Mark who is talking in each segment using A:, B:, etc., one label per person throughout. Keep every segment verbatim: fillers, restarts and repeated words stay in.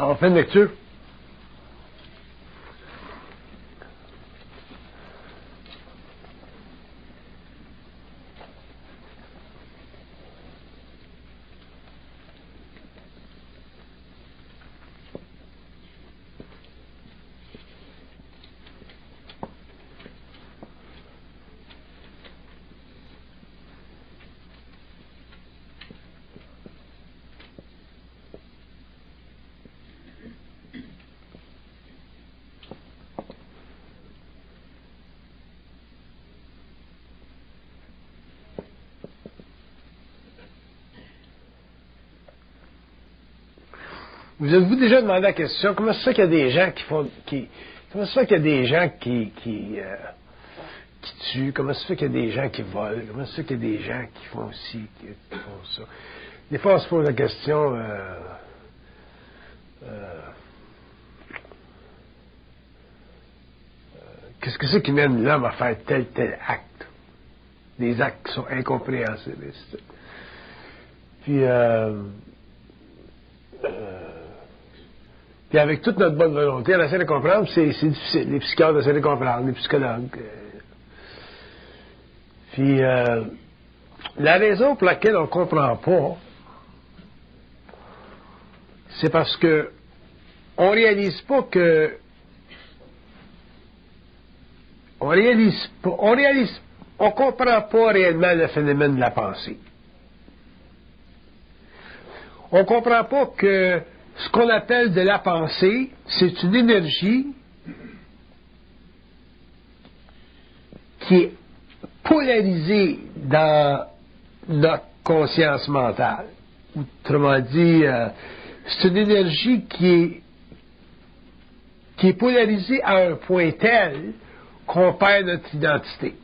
A: En fin de lecture. Vous êtes-vous déjà demandé la question, comment c'est ça qu'il y a des gens qui font, qui, comment c'est ça qu'il y a des gens qui, qui, euh, qui tuent, comment c'est ça qu'il y a des gens qui volent, comment c'est ça qu'il y a des gens qui font ci, qui, qui font ça. Des fois, on se pose la question, euh, euh, qu'est-ce que c'est qui mène l'homme à faire tel, tel acte? Des actes qui sont incompréhensibles. Puis, euh, euh, Puis avec toute notre bonne volonté, on essaie de comprendre, c'est, c'est difficile. Les psychiatres essaient de comprendre, les psychologues. Euh, puis euh, la raison pour laquelle on ne comprend pas, c'est parce que on réalise pas que on réalise pas, on réalise, on comprend pas réellement le phénomène de la pensée. On comprend pas que ce qu'on appelle de la pensée, c'est une énergie qui est polarisée dans notre conscience mentale. Autrement dit, euh, c'est une énergie qui est, qui est polarisée à un point tel qu'on perd notre identité.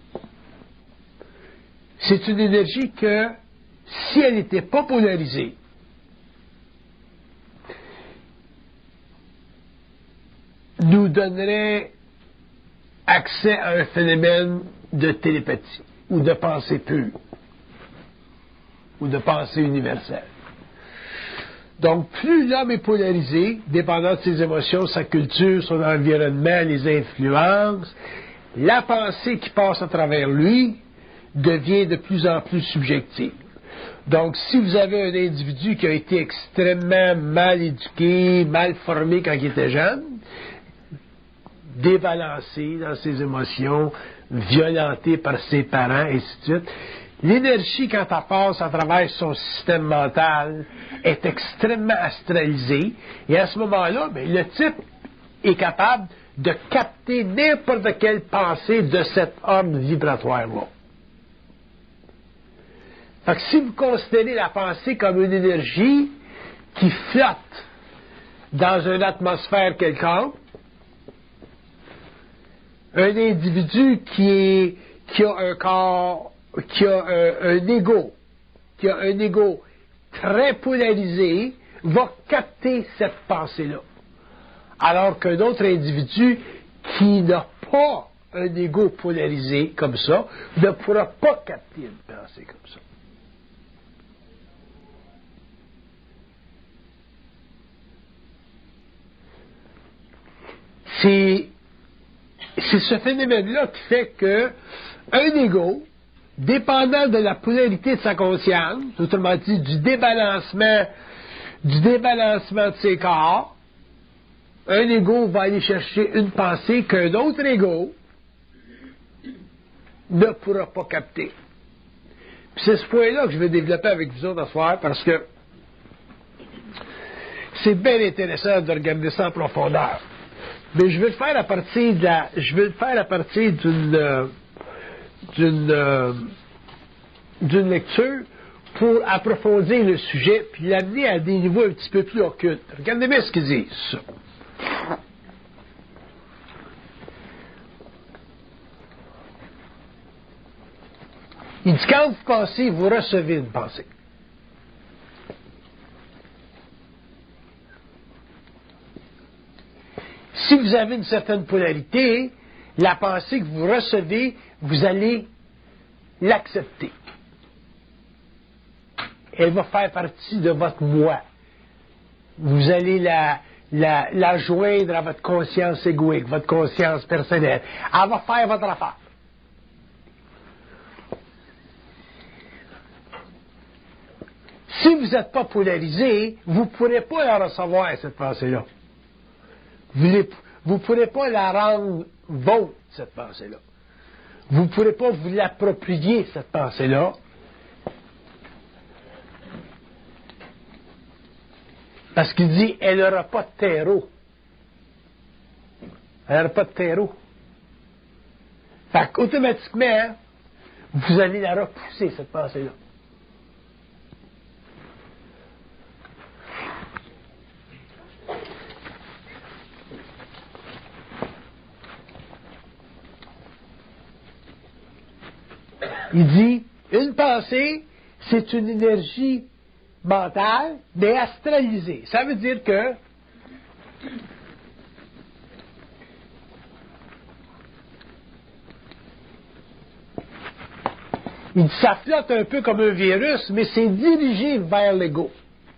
A: C'est une énergie que, si elle n'était pas polarisée, nous donnerait accès à un phénomène de télépathie ou de pensée pure ou de pensée universelle. Donc, plus l'homme est polarisé, dépendant de ses émotions, sa culture, son environnement, les influences, la pensée qui passe à travers lui devient de plus en plus subjective. Donc, si vous avez un individu qui a été extrêmement mal éduqué, mal formé quand il était jeune, débalancé dans ses émotions, violenté par ses parents, et ainsi de suite. L'énergie, quand elle passe à travers son système mental, est extrêmement astralisée, et à ce moment-là, bien, le type est capable de capter n'importe quelle pensée de cet ordre vibratoire-là. Fait que si vous considérez la pensée comme une énergie qui flotte dans une atmosphère quelconque, un individu qui est qui a un corps, qui a un, un ego, qui a un ego très polarisé, va capter cette pensée-là. Alors qu'un autre individu qui n'a pas un ego polarisé comme ça ne pourra pas capter une pensée comme ça. C'est C'est ce phénomène-là qui fait que un ego, dépendant de la polarité de sa conscience, autrement dit du débalancement, du débalancement de ses corps, un ego va aller chercher une pensée qu'un autre ego ne pourra pas capter. Puis c'est ce point-là que je vais développer avec vous autres ce soir, parce que c'est bien intéressant de regarder ça en profondeur. Mais je vais le faire à partir de la, je vais le faire à partir d'une, euh, d'une, euh, d'une lecture pour approfondir le sujet puis l'amener à des niveaux un petit peu plus occultes. Regardez bien ce qu'ils disent. Il dit, quand vous pensez, vous recevez une pensée. Si vous avez une certaine polarité, la pensée que vous recevez, vous allez l'accepter. Elle va faire partie de votre moi. Vous allez la, la, la joindre à votre conscience égoïque, votre conscience personnelle. Elle va faire votre affaire. Si vous n'êtes pas polarisé, vous ne pourrez pas la recevoir, cette pensée-là. Vous ne pourrez pas la rendre vôtre, cette pensée-là. Vous ne pourrez pas vous l'approprier, cette pensée-là. Parce qu'il dit, elle n'aura pas de terreau. Elle n'aura pas de terreau. Fait qu'automatiquement, vous allez la repousser, cette pensée-là. Il dit, une pensée, c'est une énergie mentale, mais astralisée. Ça veut dire que il dit, ça flotte un peu comme un virus, mais c'est dirigé vers l'ego.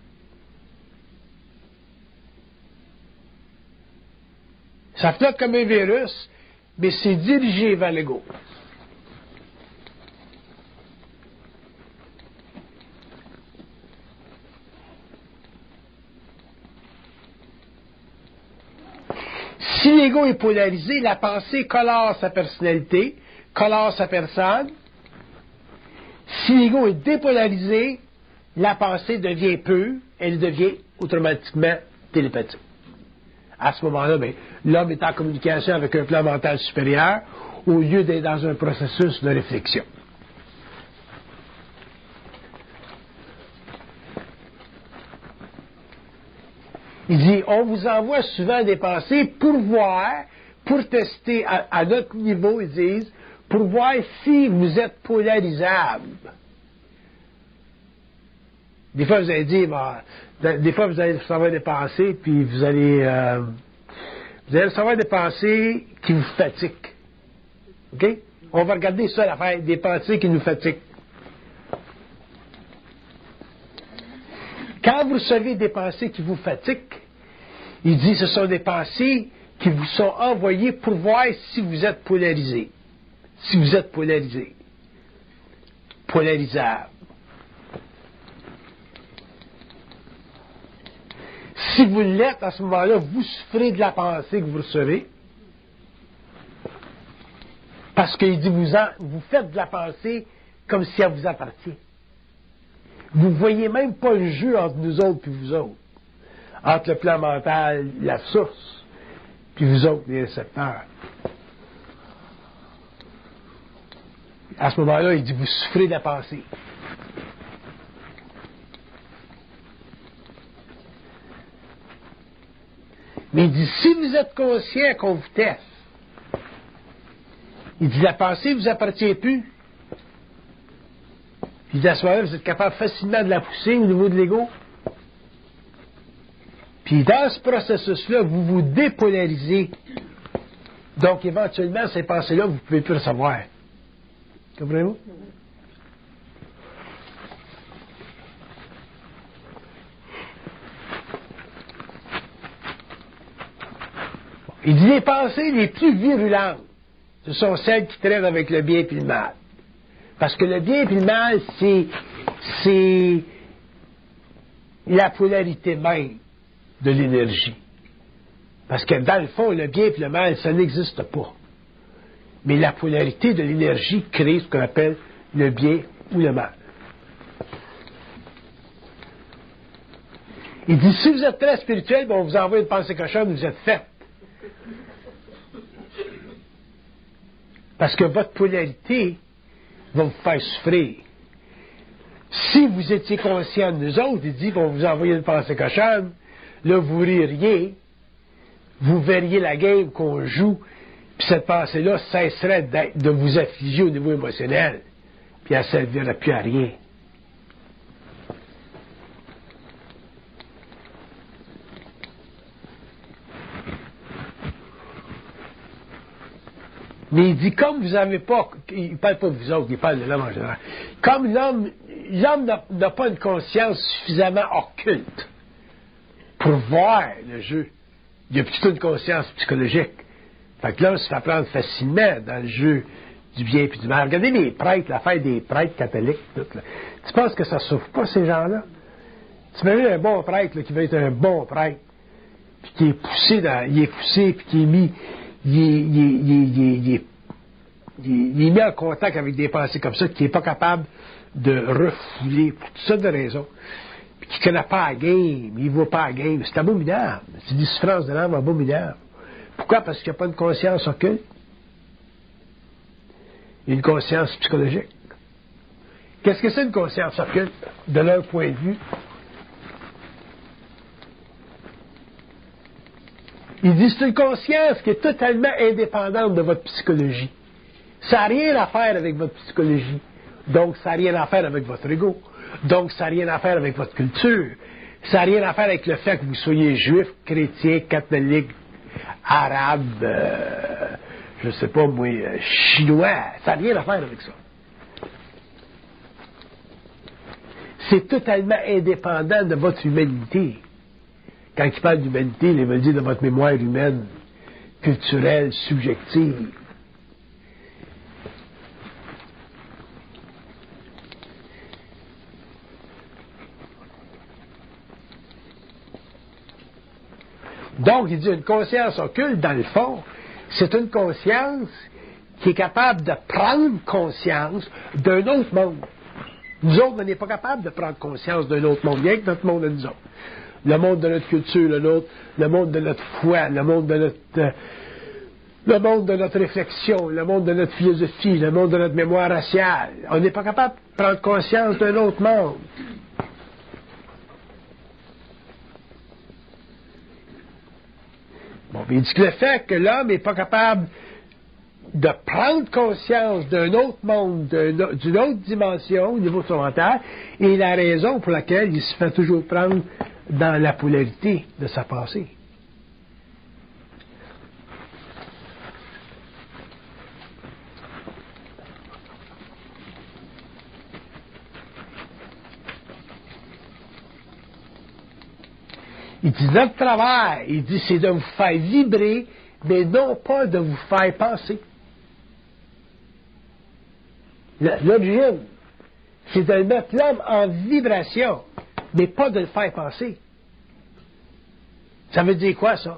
A: Ça flotte comme un virus, mais c'est dirigé vers l'ego. Si l'ego est polarisé, la pensée colore sa personnalité, colore sa personne. Si l'ego est dépolarisé, la pensée devient pure, elle devient automatiquement télépathique. À ce moment-là, ben, l'homme est en communication avec un plan mental supérieur au lieu d'être dans un processus de réflexion. Il dit, on vous envoie souvent des pensées pour voir, pour tester à, à notre niveau, ils disent, pour voir si vous êtes polarisable. Des fois, vous allez dire, ben, des fois, vous allez recevoir des pensées, puis vous allez, euh, vous allez recevoir des pensées qui vous fatiguent. OK? On va regarder ça, l'affaire, des pensées qui nous fatiguent. Quand vous recevez des pensées qui vous fatiguent, il dit ce sont des pensées qui vous sont envoyées pour voir si vous êtes polarisé. Si vous êtes polarisé. Polarisable. Si vous l'êtes, à ce moment-là, vous souffrez de la pensée que vous recevez. Parce qu'il dit, vous, en, vous faites de la pensée comme si elle vous appartient. Vous ne voyez même pas le jeu entre nous autres et vous autres. Entre le plan mental, la source, puis vous autres, les récepteurs. À ce moment-là, il dit, vous souffrez de la pensée. Mais il dit, si vous êtes conscient qu'on vous teste, il dit, la pensée ne vous appartient plus. Puis il dit, à ce moment-là, vous êtes capable facilement de la pousser au niveau de l'ego. Puis dans ce processus-là, vous vous dépolarisez. Donc, éventuellement, ces pensées-là, vous ne pouvez plus recevoir. Comprenez-vous? Il dit, les pensées les plus virulentes, ce sont celles qui traînent avec le bien et le mal. Parce que le bien et le mal, c'est, c'est la polarité même de l'énergie. Parce que dans le fond, le bien et le mal, ça n'existe pas. Mais la polarité de l'énergie crée ce qu'on appelle le bien ou le mal. Il dit, si vous êtes très spirituel, ben on vous envoie une pensée cochonne, vous êtes fait. Parce que votre polarité va vous faire souffrir. Si vous étiez conscient de nous autres, il dit qu'on vous envoie une pensée cochonne, là, vous ririez, vous verriez la game qu'on joue, puis cette pensée-là cesserait de vous affliger au niveau émotionnel, puis elle ne servirait plus à rien. Mais il dit, comme vous n'avez pas, il ne parle pas de vous autres, il parle de l'homme en général, comme l'homme, l'homme n'a, n'a pas une conscience suffisamment occulte pour voir le jeu, il y a plutôt une conscience psychologique. Fait que là, on se fait prendre facilement dans le jeu du bien et du mal. Regardez les prêtres, l'affaire des prêtres catholiques, tout, là. Tu penses que ça ne souffre pas, ces gens-là? Tu imagines un bon prêtre, là, qui veut être un bon prêtre, puis qui est poussé dans, il est poussé, puis qui est mis, il est, il est, il est, il est, il est, il est mis en contact avec des pensées comme ça, qui n'est pas capable de refouler pour toutes sortes de raisons, puis qui ne connaît pas la game, il ne voit pas la game. C'est abominable. C'est une souffrance de l'âme abominable. Pourquoi? Parce qu'il n'y a pas de conscience occulte. Il y a une conscience psychologique. Qu'est-ce que c'est une conscience occulte, de leur point de vue? Il dit c'est une conscience qui est totalement indépendante de votre psychologie. Ça n'a rien à faire avec votre psychologie. Donc, ça n'a rien à faire avec votre ego. Donc, ça n'a rien à faire avec votre culture. Ça n'a rien à faire avec le fait que vous soyez juif, chrétien, catholique, arabe, euh, je ne sais pas moi, euh, chinois. Ça n'a rien à faire avec ça. C'est totalement indépendant de votre humanité. Quand il parle d'humanité, il veut dire de votre mémoire humaine, culturelle, subjective. Donc, il dit une conscience occulte, dans le fond, c'est une conscience qui est capable de prendre conscience d'un autre monde. Nous autres, on n'est pas capable de prendre conscience d'un autre monde, rien que notre monde à nous autres. Le monde de notre culture, le, nôtre, le monde de notre foi, le monde de notre, euh, le monde de notre réflexion, le monde de notre philosophie, le monde de notre mémoire raciale. On n'est pas capable de prendre conscience d'un autre monde. Bon, il dit que le fait que l'homme n'est pas capable de prendre conscience d'un autre monde, d'un, d'une autre dimension au niveau de son mental, est la raison pour laquelle il se fait toujours prendre dans la polarité de sa pensée. Il dit, notre travail, il dit, c'est de vous faire vibrer, mais non pas de vous faire penser. L'origine, c'est de mettre l'homme en vibration, mais pas de le faire penser. Ça veut dire quoi, ça?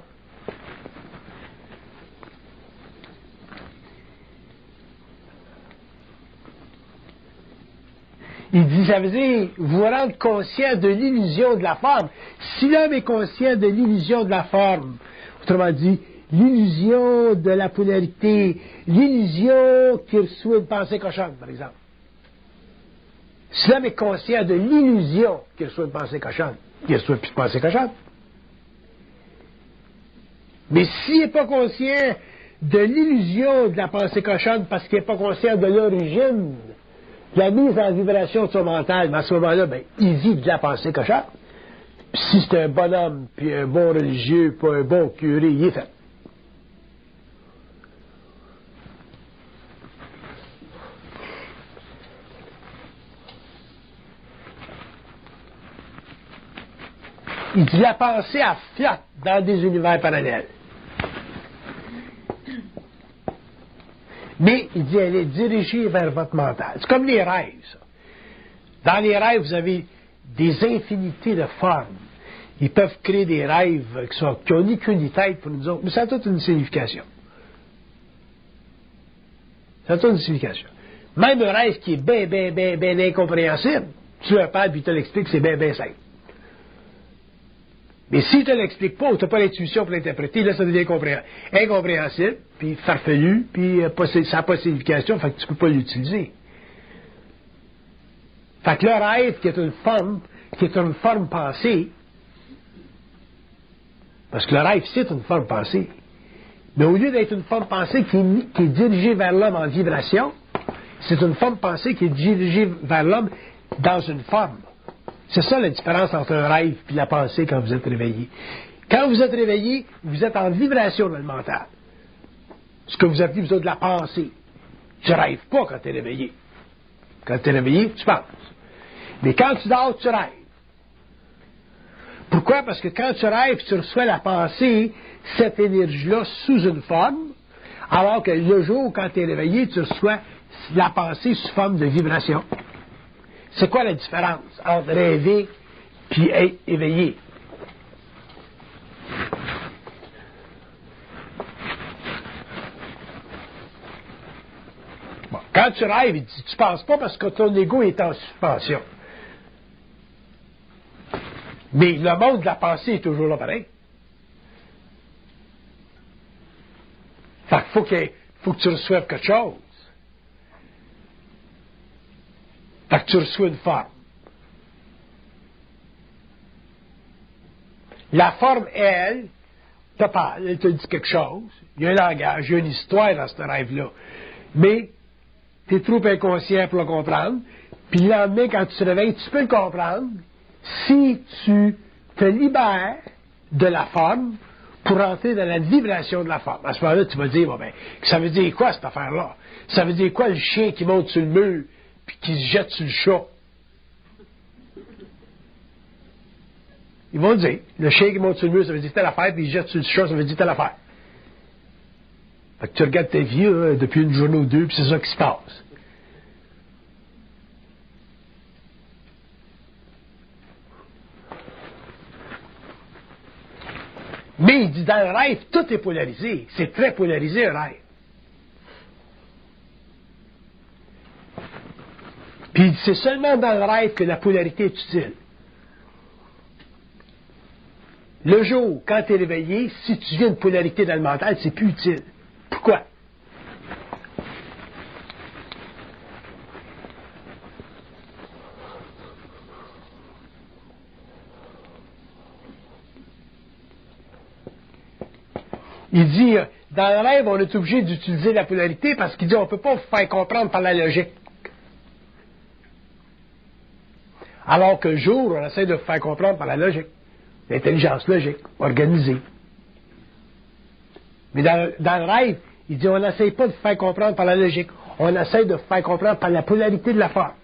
A: Il dit, ça veut dire vous rendre conscient de l'illusion de la forme. Si l'homme est conscient de l'illusion de la forme, autrement dit, l'illusion de la polarité, l'illusion qu'il reçoit une pensée cochonne, par exemple. Si l'homme est conscient de l'illusion qu'il reçoit une pensée cochonne, il reçoit plus de pensée cochonne. Mais s'il n'est pas conscient de l'illusion de la pensée cochonne parce qu'il n'est pas conscient de l'origine, de la mise en vibration de son mental, mais à ce moment-là, ben, il vit de la pensée cochonne. Puis si c'est un bonhomme, puis un bon religieux, puis un bon curé, il est fait. Il dit la pensée à flotte dans des univers parallèles. Mais, il dit, elle est dirigée vers votre mental. C'est comme les rêves, ça. Dans les rêves, vous avez des infinités de formes. Ils peuvent créer des rêves qui sont, qui ont ni queue ni tête pour nous autres, mais ça a toute une signification. Ça a toute une signification. Même un rêve qui est bien, bien, bien, bien incompréhensible, tu le parles puis tu te l'expliques, c'est bien, bien simple. Mais si tu ne l'expliques pas ou tu n'as pas l'intuition pour l'interpréter, là, ça devient incompréhensible, puis farfelu, puis euh, pas, ça n'a pas de signification, fait que tu ne peux pas l'utiliser. Fait que le rêve, qui est une forme, qui est une forme pensée, parce que le rêve, c'est une forme pensée, mais au lieu d'être une forme pensée qui est, qui est dirigée vers l'homme en vibration, c'est une forme pensée qui est dirigée vers l'homme dans une forme. C'est ça la différence entre un rêve et la pensée quand vous êtes réveillé. Quand vous êtes réveillé, vous êtes en vibration dans le mental. Ce que vous appelez, vous autres, de la pensée. Tu ne rêves pas quand tu es réveillé. Quand tu es réveillé, tu penses. Mais quand tu dors, tu rêves. Pourquoi? Parce que quand tu rêves, tu reçois la pensée, cette énergie-là sous une forme, alors que le jour, quand tu es réveillé, tu reçois la pensée sous forme de vibration. C'est quoi la différence entre rêver et être éveillé? Bon, quand tu rêves, il dit, tu ne penses pas parce que ton ego est en suspension. Mais le monde de la pensée est toujours là pareil. Fait qu'il faut, qu'il faut que tu reçoives quelque chose. Fait que tu reçois une forme. La forme, elle, te parle, elle te dit quelque chose. Il y a un langage, il y a une histoire dans ce rêve-là. Mais tu es trop inconscient pour le comprendre. Puis le lendemain, quand tu te réveilles, tu peux le comprendre si tu te libères de la forme pour entrer dans la vibration de la forme. À ce moment-là, tu vas dire, bon, ben, ça veut dire quoi cette affaire-là? Ça veut dire quoi le chien qui monte sur le mur puis qui se jette sur le chat? Ils vont dire, le chien qui monte sur le mur, ça veut dire telle affaire, puis il se jette sur le chat, ça veut dire telle affaire. Fait que tu regardes ta vie hein, depuis une journée ou deux, puis c'est ça qui se passe. Mais il dit, dans le rêve, tout est polarisé. C'est très polarisé, un rêve. Puis c'est seulement dans le rêve que la polarité est utile. Le jour, quand tu es réveillé, si tu viens une polarité dans le mental, c'est plus utile. Pourquoi? Il dit, dans le rêve, on est obligé d'utiliser la polarité parce qu'il dit, on ne peut pas vous faire comprendre par la logique. Alors que le jour, on essaie de vous faire comprendre par la logique. L'intelligence logique, organisée. Mais dans, dans le rêve, il dit, on n'essaie pas de vous faire comprendre par la logique. On essaie de vous faire comprendre par la polarité de la forme.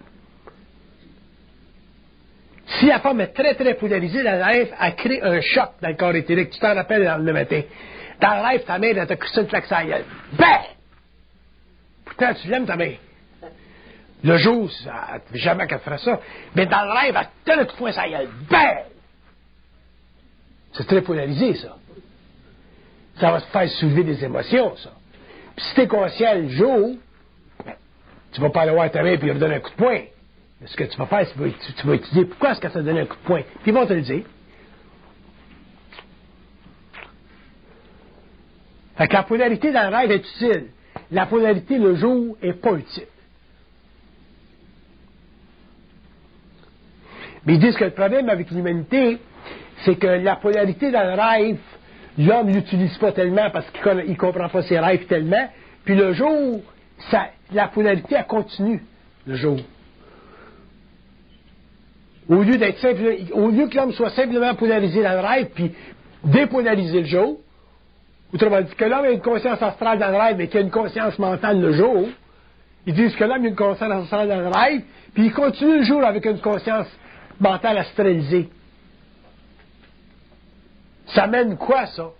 A: Si la forme est très, très polarisée dans le rêve, elle crée un choc dans le corps éthérique. Tu t'en rappelles dans le matin. Dans le rêve, ta mère, elle t'a crissé une claque sur la gueule. Ben! Pourtant, tu l'aimes, ta mère. Le jour, ça, jamais qu'elle ferait ça. Mais dans le rêve, elle te donne un coup de poing sur la gueule. Ben! C'est très polarisé, ça. Ça va te faire soulever des émotions, ça. Puis si t'es conscient le jour, ben, tu vas pas aller voir ta mère et lui redonner un coup de poing. Mais ce que tu vas faire, c'est que tu, tu vas étudier pourquoi est-ce qu'elle t'a donné un coup de poing. Puis ils vont te le dire. Fait que la polarité dans le rêve est utile. La polarité le jour est pas utile. Mais ils disent que le problème avec l'humanité, c'est que la polarité dans le rêve, l'homme ne l'utilise pas tellement parce qu'il ne comprend pas ses rêves tellement. Puis le jour, ça, la polarité, elle continue, le jour. Au lieu d'être simple, au lieu que l'homme soit simplement polarisé dans le rêve, puis dépolariser le jour, autrement dit que l'homme a une conscience astrale dans le rêve, mais qu'il a une conscience mentale le jour, ils disent que l'homme a une conscience astrale dans le rêve, puis il continue le jour avec une conscience mentale astralisée. Ça mène quoi, ça?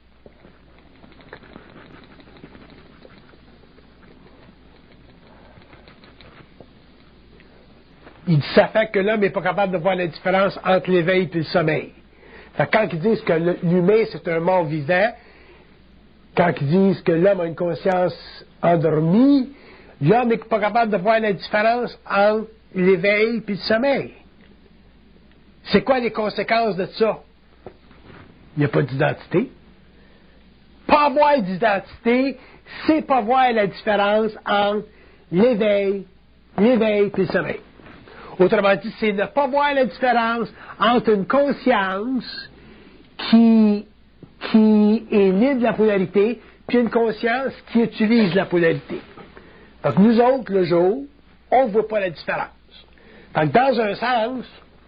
A: Il dit, ça fait que l'homme n'est pas capable de voir la différence entre l'éveil et le sommeil. Fait que quand ils disent que l'humain, c'est un mort vivant, quand ils disent que l'homme a une conscience endormie, l'homme n'est pas capable de voir la différence entre l'éveil et le sommeil. C'est quoi les conséquences de ça? Il n'y a pas d'identité. Pas avoir d'identité, c'est pas voir la différence entre l'éveil, l'éveil et le sommeil. Autrement dit, c'est ne pas voir la différence entre une conscience qui, qui est libre de la polarité, puis une conscience qui utilise la polarité. Donc nous autres, le jour, on ne voit pas la différence. Donc dans un sens,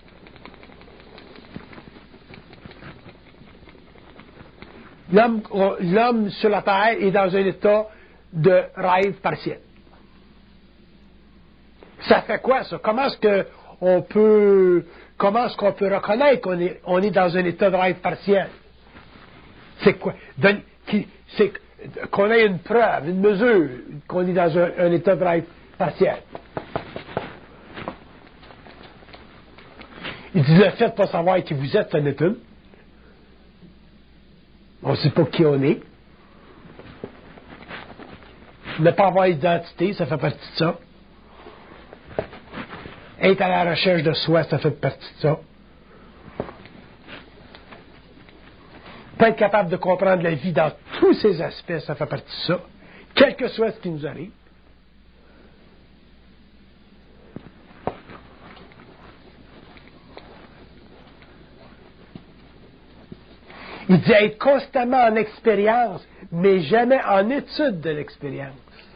A: l'homme, l'homme sur la Terre est dans un état de rêve partiel. Ça fait quoi, ça? Comment est-ce qu'on peut, comment est-ce qu'on peut reconnaître qu'on est, on est dans un état de rêve partiel? C'est quoi? Donne, qui, c'est qu'on ait une preuve, une mesure, qu'on est dans un, un état de rêve partiel. Il dit, le fait de ne pas savoir qui vous êtes, c'est une étude. On ne sait pas qui on est. Ne pas avoir d'identité, ça fait partie de ça. Être à la recherche de soi, ça fait partie de ça. Pas être capable de comprendre la vie dans tous ses aspects, ça fait partie de ça. Quel que soit ce qui nous arrive. Il dit être constamment en expérience, mais jamais en étude de l'expérience.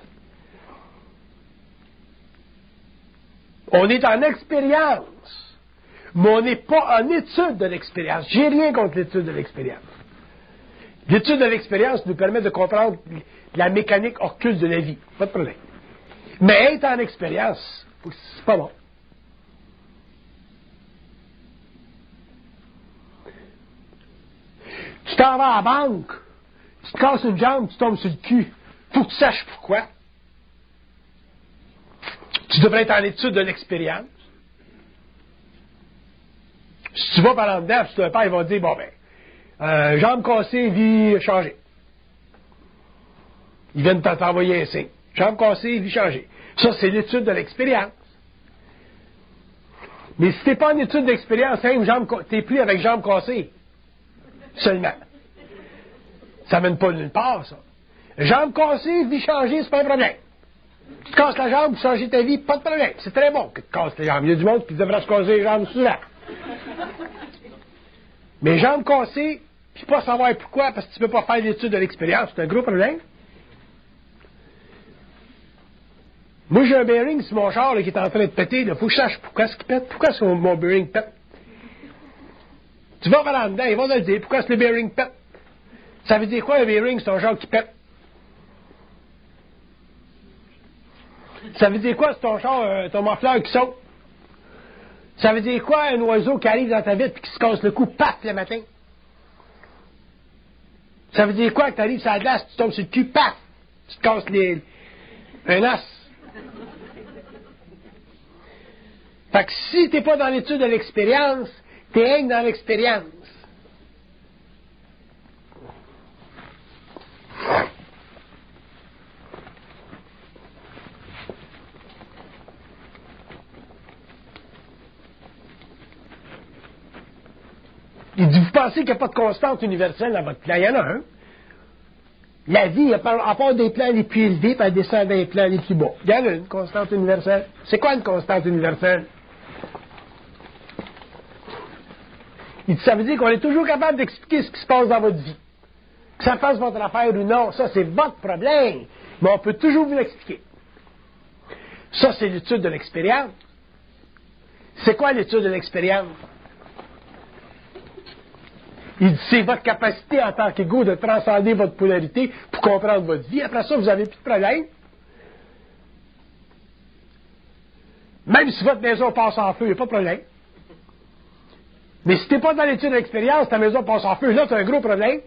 A: On est en expérience, mais on n'est pas en étude de l'expérience. J'ai rien contre l'étude de l'expérience. L'étude de l'expérience nous permet de comprendre la mécanique occulte de la vie. Pas de problème. Mais être en expérience, c'est pas bon. Tu t'en vas à la banque, tu te casses une jambe, tu tombes sur le cul. Faut que tu saches pourquoi. Tu devrais être en étude de l'expérience. Si tu vas par là dedans, tu te pas, ils vont te dire, bon ben, euh, jambe cassée, vie changée. Ils viennent t'envoyer un signe. Jambe cassée, vie changée. Ça, c'est l'étude de l'expérience. Mais si t'es pas en étude d'expérience, hein, jambe, t'es plus avec jambe cassée. Seulement. Ça mène pas nulle part, ça. Jambe cassée, vie changée, c'est pas un problème. Tu te casses la jambe pour changer ta vie, pas de problème. C'est très bon que tu te casses les jambes. Il y a du monde qui devrait se casser les jambes souvent. Mais jambes cassées, puis pas savoir pourquoi, parce que tu peux pas faire l'étude de l'expérience, c'est un gros problème. Moi, j'ai un bearing sur mon char là, qui est en train de péter. Il faut que je sache pourquoi est-ce qu'il pète. Pourquoi est-ce que mon bearing pète? Tu vas par dedans, ils vont te le dire. Pourquoi est-ce que le bearing pète? Ça veut dire quoi, un bearing, c'est un genre qui pète? Ça veut dire quoi, c'est ton char, euh, ton muffler qui saute? Ça veut dire quoi, un oiseau qui arrive dans ta vitre et qui se casse le cou, paf, le matin? Ça veut dire quoi, que tu arrives sur la glace, tu tombes sur le cul, paf, tu te casses les, un os? Fait que si t'es pas dans l'étude de l'expérience, t'es rien dans l'expérience. Il dit, vous pensez qu'il n'y a pas de constante universelle dans votre plan? Il y en a un. La vie, à part des plans les plus élevés, puis elle descend des plans les plus bas. Il y en a une constante universelle. C'est quoi une constante universelle? Il dit, ça veut dire qu'on est toujours capable d'expliquer ce qui se passe dans votre vie. Que ça fasse votre affaire ou non, ça c'est votre problème. Mais on peut toujours vous l'expliquer. Ça, c'est l'étude de l'expérience. C'est quoi l'étude de l'expérience? Il dit, c'est votre capacité en tant qu'égo de transcender votre polarité pour comprendre votre vie. Après ça, vous n'avez plus de problème. Même si votre maison passe en feu, il n'y a pas de problème. Mais si tu n'es pas dans l'étude de l'expérience, ta maison passe en feu, là, tu as un gros problème.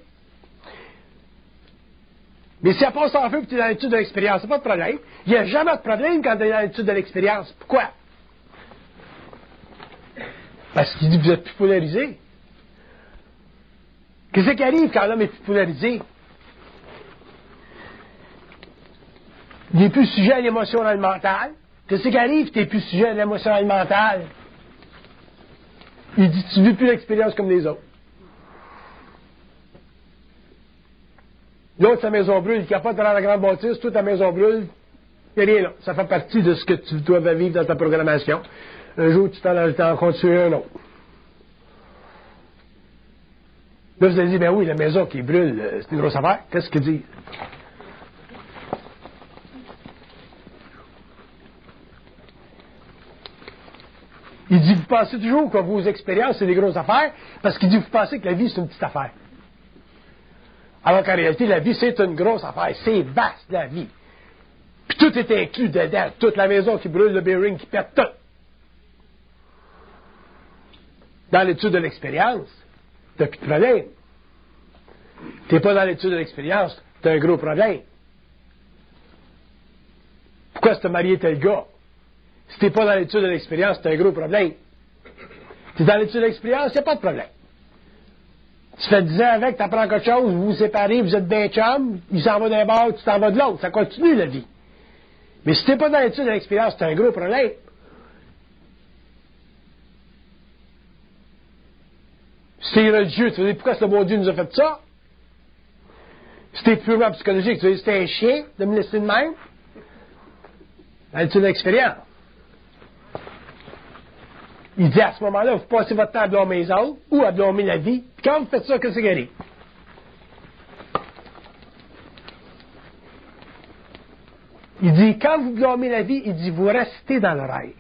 A: Mais si elle passe en feu et tu es dans l'étude de l'expérience, c'est pas de problème. Il n'y a jamais de problème quand tu es dans l'étude de l'expérience. Pourquoi? Parce qu'il dit que vous êtes plus polarisé. Qu'est-ce qui arrive quand l'homme est plus polarisé? Il n'est plus sujet à l'émotionnel mental. Qu'est-ce qui arrive? Tu n'es plus sujet à l'émotionnel mental. Il dit, tu ne vis plus l'expérience comme les autres. L'autre, sa maison brûle, il capote dans la grande bâtisse, toute ta maison brûle, il n'y a rien là. Ça fait partie de ce que tu dois vivre dans ta programmation. Un jour, tu t'en, t'en comptes sur un autre. Là, vous allez dire, ben oui, la maison qui brûle, c'est une grosse affaire. Qu'est-ce qu'il dit? Il dit, vous pensez toujours que vos expériences, c'est des grosses affaires, parce qu'il dit, vous pensez que la vie, c'est une petite affaire. Alors qu'en réalité, la vie, c'est une grosse affaire. C'est vaste, la vie. Puis tout est inclus dedans. Toute la maison qui brûle, le bearing qui pète, tout. Dans l'étude de l'expérience, t'as plus de problème. Tu n'es pas dans l'étude de l'expérience, tu as un gros problème. Pourquoi se marier tel gars? Si tu n'es pas dans l'étude de l'expérience, tu as un gros problème. Tu es dans l'étude de l'expérience, il n'y a pas de problème. Tu fais dix ans avec, tu apprends quelque chose, vous vous séparez, vous êtes bien chum, il s'en va d'un bord, tu t'en vas de l'autre. Ça continue la vie. Mais si tu n'es pas dans l'étude de l'expérience, tu as un gros problème. Si tu es religieux, tu vas dire pourquoi ce bon Dieu nous a fait ça? Si tu es purement psychologique, tu vas dire c'était un chien de me laisser de même. Dans l'étude de l'expérience. Il dit à ce moment-là, vous passez votre temps à blâmer les autres ou à blâmer la vie. Puis quand vous faites ça, qu'est-ce qui arrive? Il dit, quand vous blâmez la vie, il dit, vous restez dans le rêve.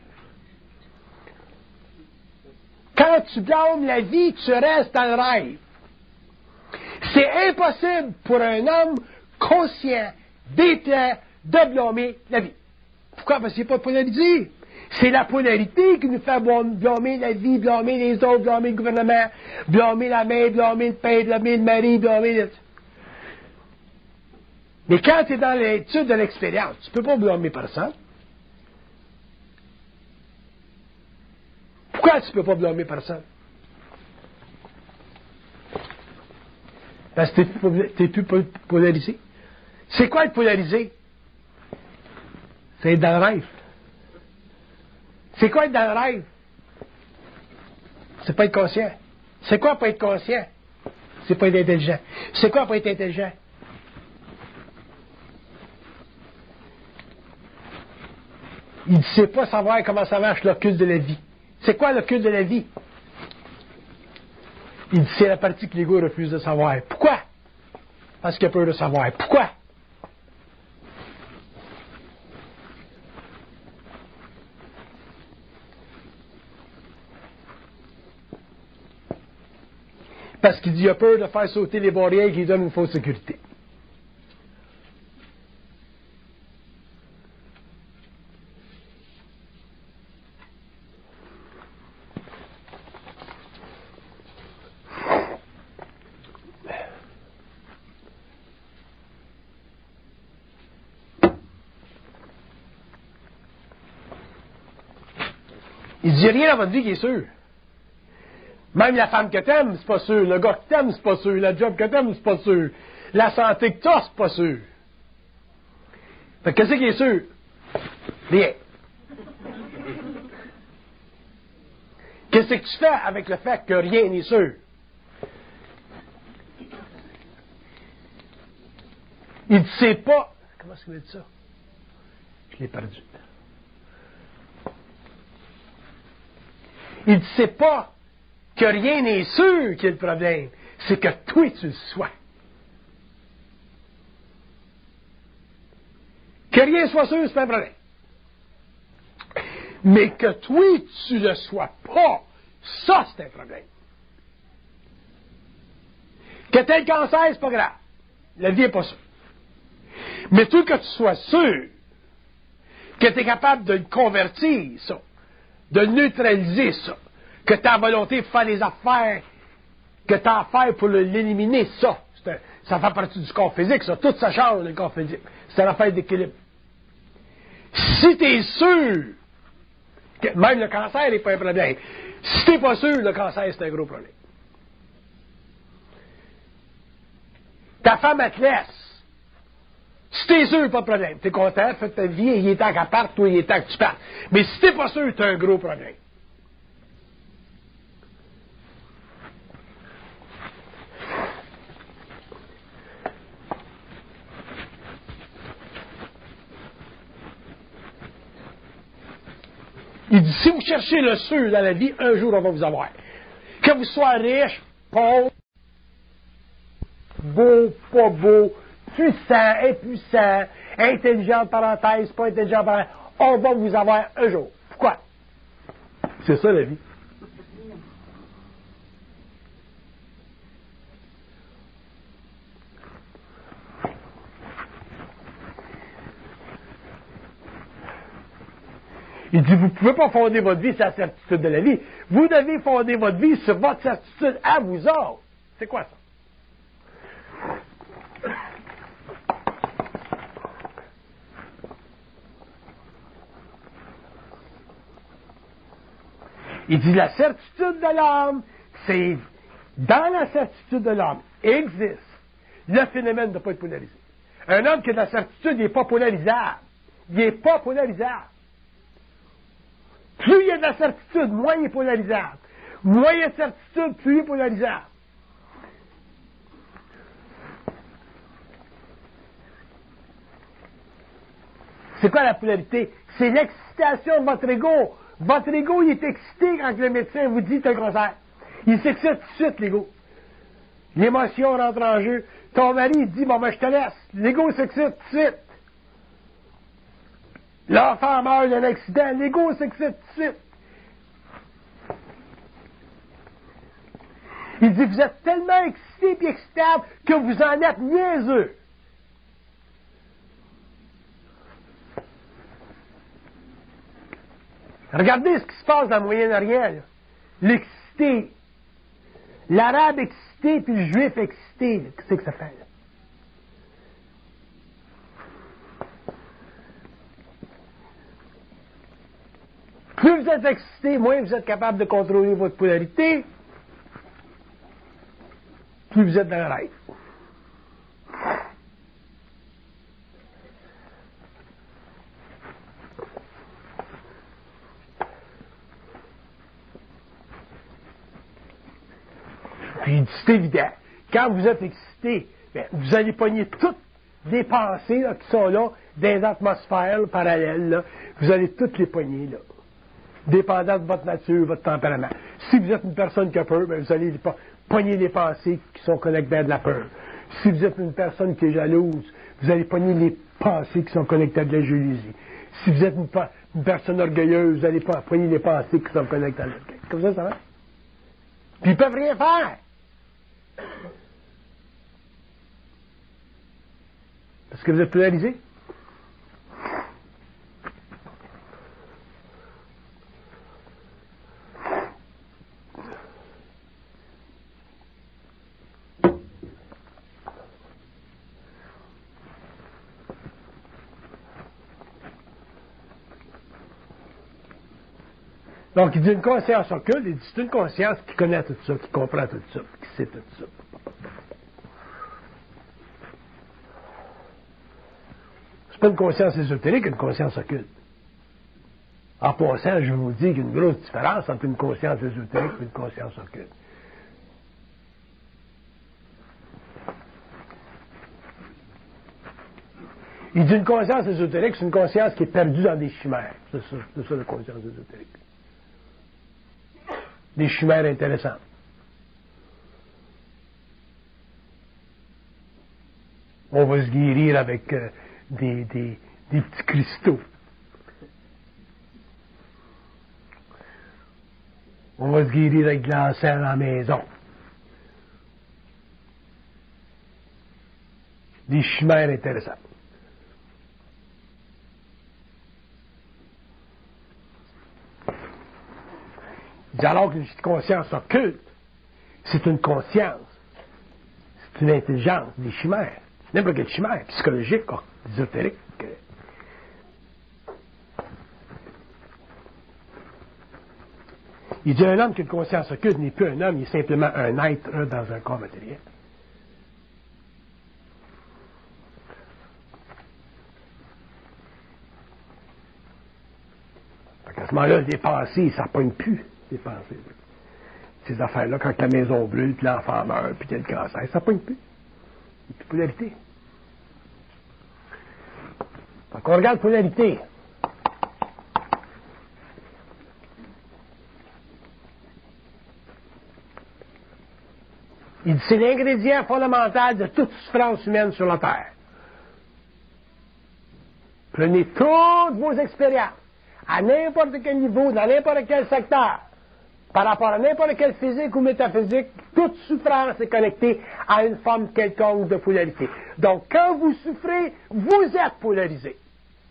A: Quand tu blâmes la vie, tu restes dans le rêve. C'est impossible pour un homme conscient, d'éclair, de blâmer la vie. Pourquoi? Parce qu'il n'est pas polarisé. C'est la polarité qui nous fait blâmer la vie, blâmer les autres, blâmer le gouvernement, blâmer la mère, blâmer le père, blâmer le mari, blâmer le... Mais quand tu es dans l'étude de l'expérience, tu ne peux pas blâmer personne. Pourquoi tu ne peux pas blâmer personne? Parce que tu n'es plus polarisé. C'est quoi être polarisé? C'est être dans le rêve. C'est quoi être dans le rêve? C'est pas être conscient. C'est quoi pas être conscient? C'est pas être intelligent. C'est quoi pas être intelligent? Il ne sait pas savoir comment ça marche l'occulte de la vie. C'est quoi l'occulte de la vie? Il dit c'est la partie que l'ego refuse de savoir. Pourquoi? Parce qu'il a peur de savoir. Pourquoi? Parce qu'il dit, a peur de faire sauter les barrières qui lui donnent une fausse sécurité. Il dit rien dans votre vie qui est sûr. Même la femme que t'aimes, c'est pas sûr. Le gars que t'aimes, c'est pas sûr. La job que t'aimes, c'est pas sûr. La santé que t'as, c'est pas sûr. Fait que qu'est-ce qui est sûr? Rien. Qu'est-ce que tu fais avec le fait que rien n'est sûr? Il ne sait pas. Comment est-ce qu'il a dit ça? Je l'ai perdu. Il ne sait pas que rien n'est sûr qui est le problème. C'est que toi, tu le sois. Que rien soit sûr, c'est pas un problème. Mais que toi, tu le sois pas, ça, c'est un problème. Que t'aies le cancer, c'est pas grave. La vie n'est pas sûre. Mais toi, que tu sois sûr que tu es capable de le convertir, ça, de neutraliser, ça, que tu as la volonté de faire les affaires que tu as à faire pour l'éliminer, ça, un, ça fait partie du corps physique, ça, tout ça change, le corps physique. C'est une affaire d'équilibre. Si tu es sûr que même le cancer n'est pas un problème, si tu n'es pas sûr, le cancer, c'est un gros problème. Ta femme, elle te laisse. Si t'es sûr, pas de problème. T'es content, fais ta vie, il est temps qu'elle parte, toi, il est temps que tu partes. Mais si t'es pas sûr, t'as un gros problème. Il dit, si vous cherchez le sûr dans la vie, un jour, on va vous avoir. Que vous soyez riche, pauvre, beau, pas beau, puissant, impuissant, intelligent, parenthèse, pas intelligent, parenthèse, on va vous avoir un jour. Pourquoi? C'est ça la vie. Il dit, vous ne pouvez pas fonder votre vie sur la certitude de la vie. Vous devez fonder votre vie sur votre certitude à vous autres. C'est quoi ça? Il dit la certitude de l'homme, c'est dans la certitude de l'homme existe le phénomène de ne pas être polarisé. Un homme qui a de la certitude, il n'est pas polarisable. Il n'est pas polarisable. Plus il y a de la certitude, moins il est polarisable. Moins il y a de certitude, plus il est polarisable. C'est quoi la polarité? C'est l'excitation de votre ego. Votre ego, il est excité quand le médecin vous dit t'as le cancer. Il s'excite tout de suite, l'ego. L'émotion rentre en jeu. Ton mari, il dit, bon, ben, je te laisse. L'ego s'excite tout de suite. L'enfant meurt d'un accident. L'ego s'excite tout de suite. Il dit, vous êtes tellement excité et excitable que vous en êtes niaiseux. Regardez ce qui se passe dans le Moyen-Orient. L'excité. L'arabe excité puis le juif excité. Qu'est-ce que ça fait, là? Plus vous êtes excité, moins vous êtes capable de contrôler votre polarité, plus vous êtes dans le rêve. Puis c'est évident, quand vous êtes excité, bien, vous allez pogner toutes les pensées là, qui sont là, des atmosphères là, parallèles, là, vous allez toutes les pogner, là, dépendant de votre nature, votre tempérament. Si vous êtes une personne qui a peur, bien, vous allez pogner les pensées qui sont connectées à de la peur. Si vous êtes une personne qui est jalouse, vous allez pogner les pensées qui sont connectées à de la jalousie. Si vous êtes une, une personne orgueilleuse, vous allez pogner les pensées qui sont connectées à l'orgueil. Comme ça, ça va? Puis ils peuvent rien faire. Parce que vous êtes polarisé. Donc, il dit une conscience occulte, il dit c'est une conscience qui connaît tout ça, qui comprend tout ça, qui sait tout ça. C'est pas une conscience ésotérique, une conscience occulte. En passant, je vous dis qu'il y a une grosse différence entre une conscience ésotérique et une conscience occulte. Il dit une conscience ésotérique, c'est une conscience qui est perdue dans des chimères. C'est ça, c'est ça la conscience ésotérique. Des chimères intéressantes. On va se guérir avec euh, des, des, des petits cristaux. On va se guérir avec de l'encens à la maison. Des chimères intéressantes. Alors qu'une conscience occulte, c'est une conscience, c'est une intelligence, des chimères. N'importe quelle chimère, psychologique, ésotérique. Il dit un homme qui a une conscience occulte n'est plus un homme, il est simplement un être dans un corps matériel. À ce moment-là, les pensées, ça ne pogne plus, les pensées. Ces affaires-là, quand la maison brûle, puis l'enfant meurt, puis qu'il y a le cancer, ça ne pogne plus. Il n'y a plus de polarité. Donc, on regarde polarité. Il dit c'est l'ingrédient fondamental de toute souffrance humaine sur la Terre. Prenez toutes vos expériences, à n'importe quel niveau, dans n'importe quel secteur, par rapport à n'importe quel physique ou métaphysique, toute souffrance est connectée à une forme quelconque de polarité. Donc, quand vous souffrez, vous êtes polarisé.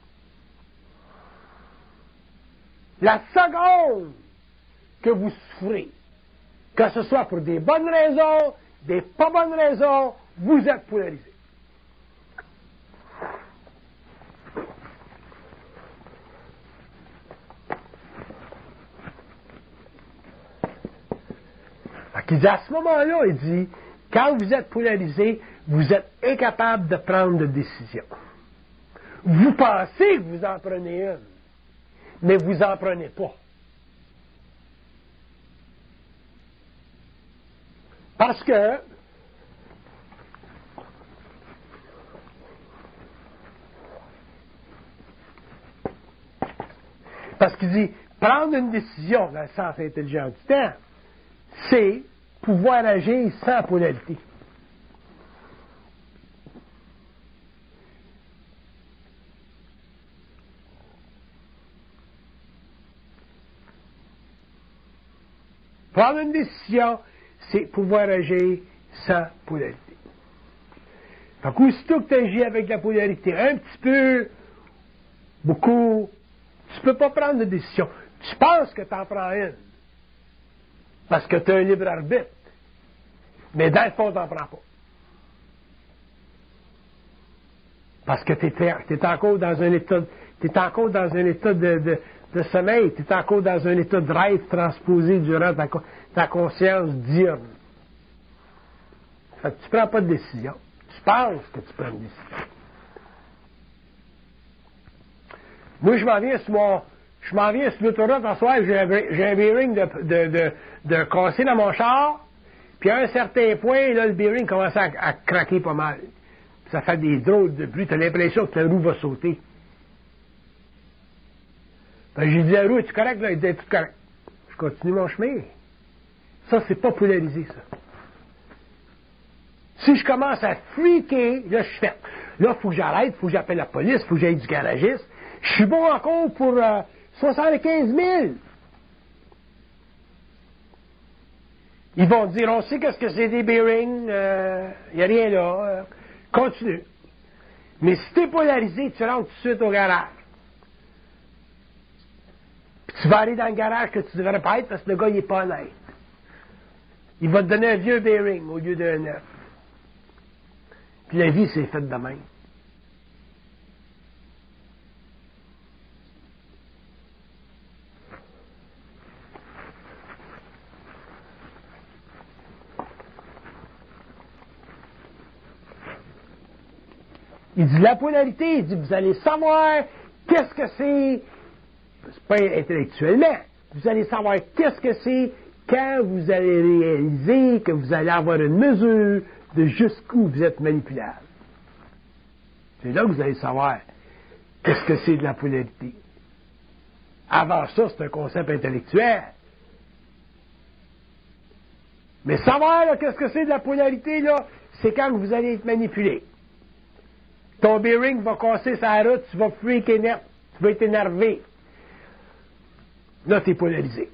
A: La seconde que vous souffrez, que ce soit pour des bonnes raisons, des pas bonnes raisons, vous êtes polarisé. qu'il dit, à ce moment-là, il dit, quand vous êtes polarisé, vous êtes incapable de prendre de décision. Vous pensez que vous en prenez une, mais vous en prenez pas. Parce que parce qu'il dit, prendre une décision dans le sens intelligent du terme, c'est pouvoir agir sans polarité. Prendre une décision, c'est pouvoir agir sans polarité. Fait qu'aussitôt que tu agis avec la polarité, un petit peu, beaucoup, tu ne peux pas prendre de décision. Tu penses que tu en prends une. Parce que tu as un libre arbitre. Mais dans le fond, tu n'en prends pas. Parce que tu es encore dans un état, t'es encore dans un état de, de, de sommeil, tu es encore dans un état de rêve transposé durant ta, ta conscience diurne. Fait que tu ne prends pas de décision. Tu penses que tu prends une décision. Moi, je m'en viens sur mon, je m'en viens sur l'autoroute en soir, j'ai un, j'ai un bearing de, de, de, de casser dans mon char, puis à un certain point, là, le bearing commence à, à craquer pas mal. Ça fait des drôles de bruit, tu as l'impression que la roue va sauter. Ben, j'ai dit à la roue, es-tu correct, là? Il dit, tout correct. Je continue mon chemin. Ça, c'est pas polarisé, ça. Si je commence à freaker, là, je suis fait. Là, il faut que j'arrête, il faut que j'appelle la police, il faut que j'aille du garagiste. Je suis bon encore pour euh, soixante-quinze mille. Ils vont dire, on sait qu'est-ce que c'est des bearings, il euh, n'y a rien là, euh, continue. Mais si tu es polarisé, tu rentres tout de suite au garage. Puis tu vas aller dans le garage que tu devrais pas être parce que le gars, il n'est pas honnête. Il va te donner un vieux bearing au lieu d'un neuf. Puis la vie, c'est faite de même. Il dit la polarité, il dit vous allez savoir qu'est-ce que c'est, c'est pas intellectuellement, vous allez savoir qu'est-ce que c'est quand vous allez réaliser que vous allez avoir une mesure de jusqu'où vous êtes manipulable. C'est là que vous allez savoir qu'est-ce que c'est de la polarité. Avant ça, c'est un concept intellectuel. Mais savoir là, qu'est-ce que c'est de la polarité, là, c'est quand vous allez être manipulé. Ton bearing va casser sa route, tu vas freaker net, tu vas être énervé. Là, tu es polarisé.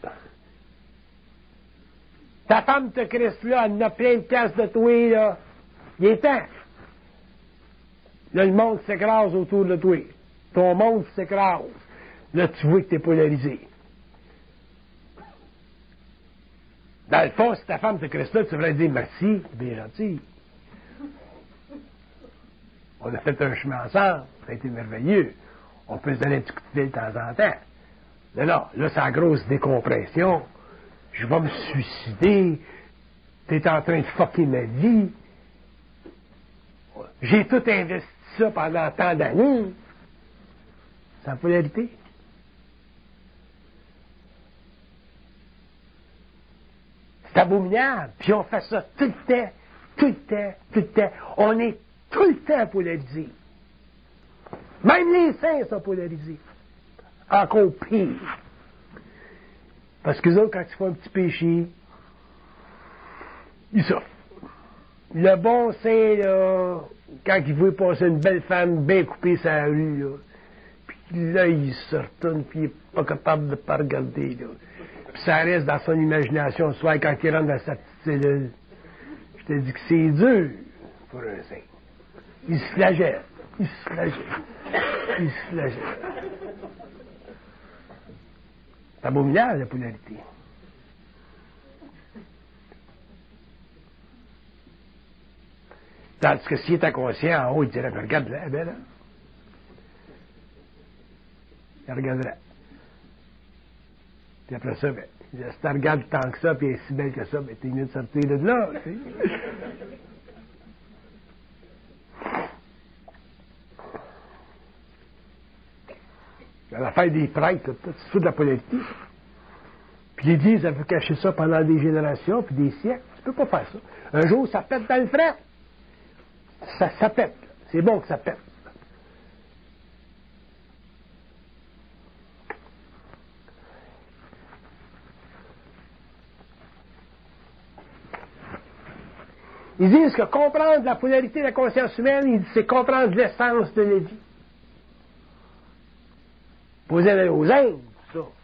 A: Ta femme te crisse là, elle en a plein de pièces de toi, là. Il est temps. Là, le monde s'écrase autour de toi. Ton monde s'écrase. Là, tu vois que tu es polarisé. Dans le fond, si ta femme te crisse là, tu devrais dire merci, c'est bien gentil. On a fait un chemin ensemble, ça a été merveilleux. On peut se donner un petit coup de fil de temps en temps. Non, non, là, c'est la grosse décompression. Je vais me suicider. T'es en train de fucker ma vie. J'ai tout investi ça pendant tant d'années. C'est la polarité. C'est abominable. Puis on fait ça tout le temps, tout le temps, tout le temps. On est tout le temps polarisé. Même les saints sont polarisés. Encore pire. Parce que les autres, quand ils font un petit péché, ils souffrent. Le bon saint, là, quand il veut passer une belle femme bien coupée sur la rue, là, puis là, il se retourne, puis il n'est pas capable de ne pas regarder, là. Puis ça reste dans son imagination le soir quand il rentre dans sa petite cellule. Je te dis que c'est dur pour un saint. Il se flagelle. Il se flagelle. Il se flagelle. C'est abominable, la polarité. Tandis que s'il est inconscient, en haut, il dirait, regarde là, ben là. Il regarderait. Puis après ça, ben, si tu regardes tant que ça, puis elle est si belle que ça, ben, t'es mieux de sortir de là, tu sais. À l'affaire des prêtres, là, c'est tout de la polarité. Puis l'Église, elle veut cacher ça pendant des générations, puis des siècles. Tu peux pas faire ça. Un jour, ça pète dans le fret. Ça, ça pète. C'est bon que ça pète. Ils disent que comprendre la polarité de la conscience humaine, c'est comprendre l'essence de la vie. Posez aller aux Indes, tout ça.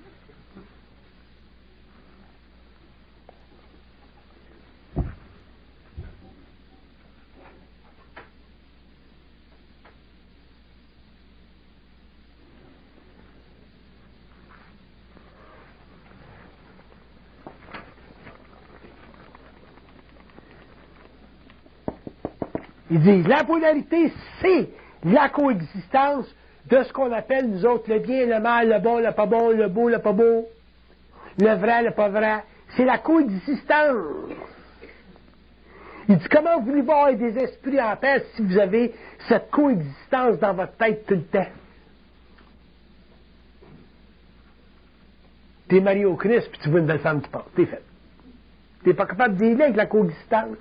A: Ils disent la polarité, c'est la coexistence de ce qu'on appelle, nous autres, le bien, le mal, le bon, le pas bon, le beau, le pas beau, le vrai, le pas vrai. C'est la coexistence. Il dit, comment voulez-vous avoir des esprits en paix si vous avez cette coexistence dans votre tête tout le temps? T'es marié au Christ, puis tu vois une belle femme qui part. T'es fait. T'es pas capable de dealer avec la coexistence.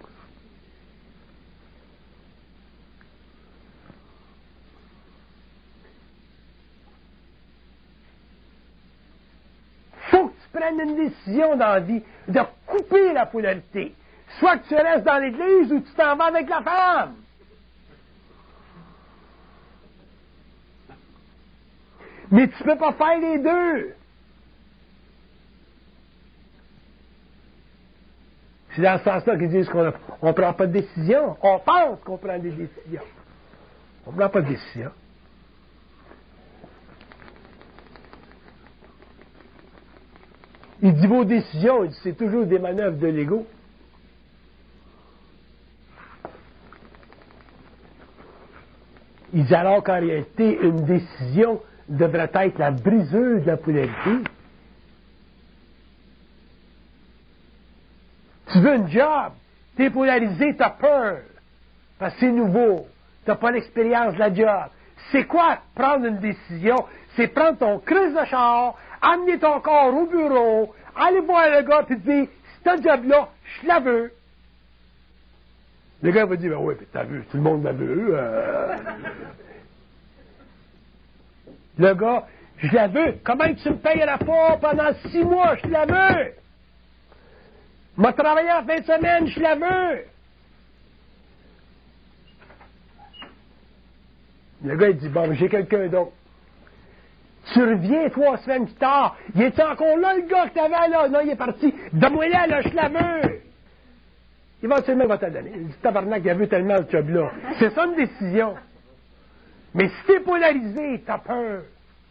A: Faut que tu prennes une décision dans la vie de couper la polarité. Soit que tu restes dans l'église ou tu t'en vas avec la femme. Mais tu peux pas faire les deux. C'est dans ce sens-là qu'ils disent qu'on ne prend pas de décision. On pense qu'on prend des décisions. On ne prend pas de décision. Il dit vos décisions, il dit, c'est toujours des manœuvres de l'ego. Il dit alors qu'en réalité, une décision devrait être la briseuse de la polarité. Tu veux une job, t'es polarisé, t'as peur, parce que c'est nouveau, t'as pas l'expérience de la job. C'est quoi prendre une décision? C'est prendre ton crise de char, amener ton corps au bureau, aller voir le gars et dire, ce job-là, je la veux. Le gars va dire, ben oui, mais t'as vu, tout le monde la veut. Euh... Le gars, je la veux. Comment tu me payeras pas pendant six mois, je la veux. M'a travaillé en fin de semaine, je la veux. Le gars, il dit, bon, j'ai quelqu'un d'autre. Tu reviens trois semaines plus tard. Il est encore là, le gars que t'avais là? Non, il est parti. Donne-moi là, là, je la veux. Éventuellement, il va te la donner. Il dit, tabarnak, il a vu tellement le job-là. C'est ça une décision. Mais si t'es polarisé, t'as peur.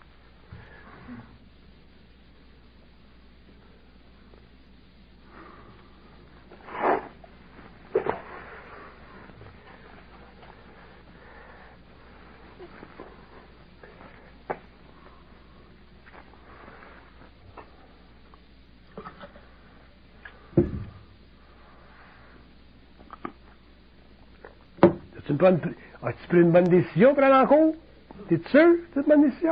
A: Tu prends une... As-tu pris une bonne décision pour aller en cours? T'es sûr que c'est une bonne décision?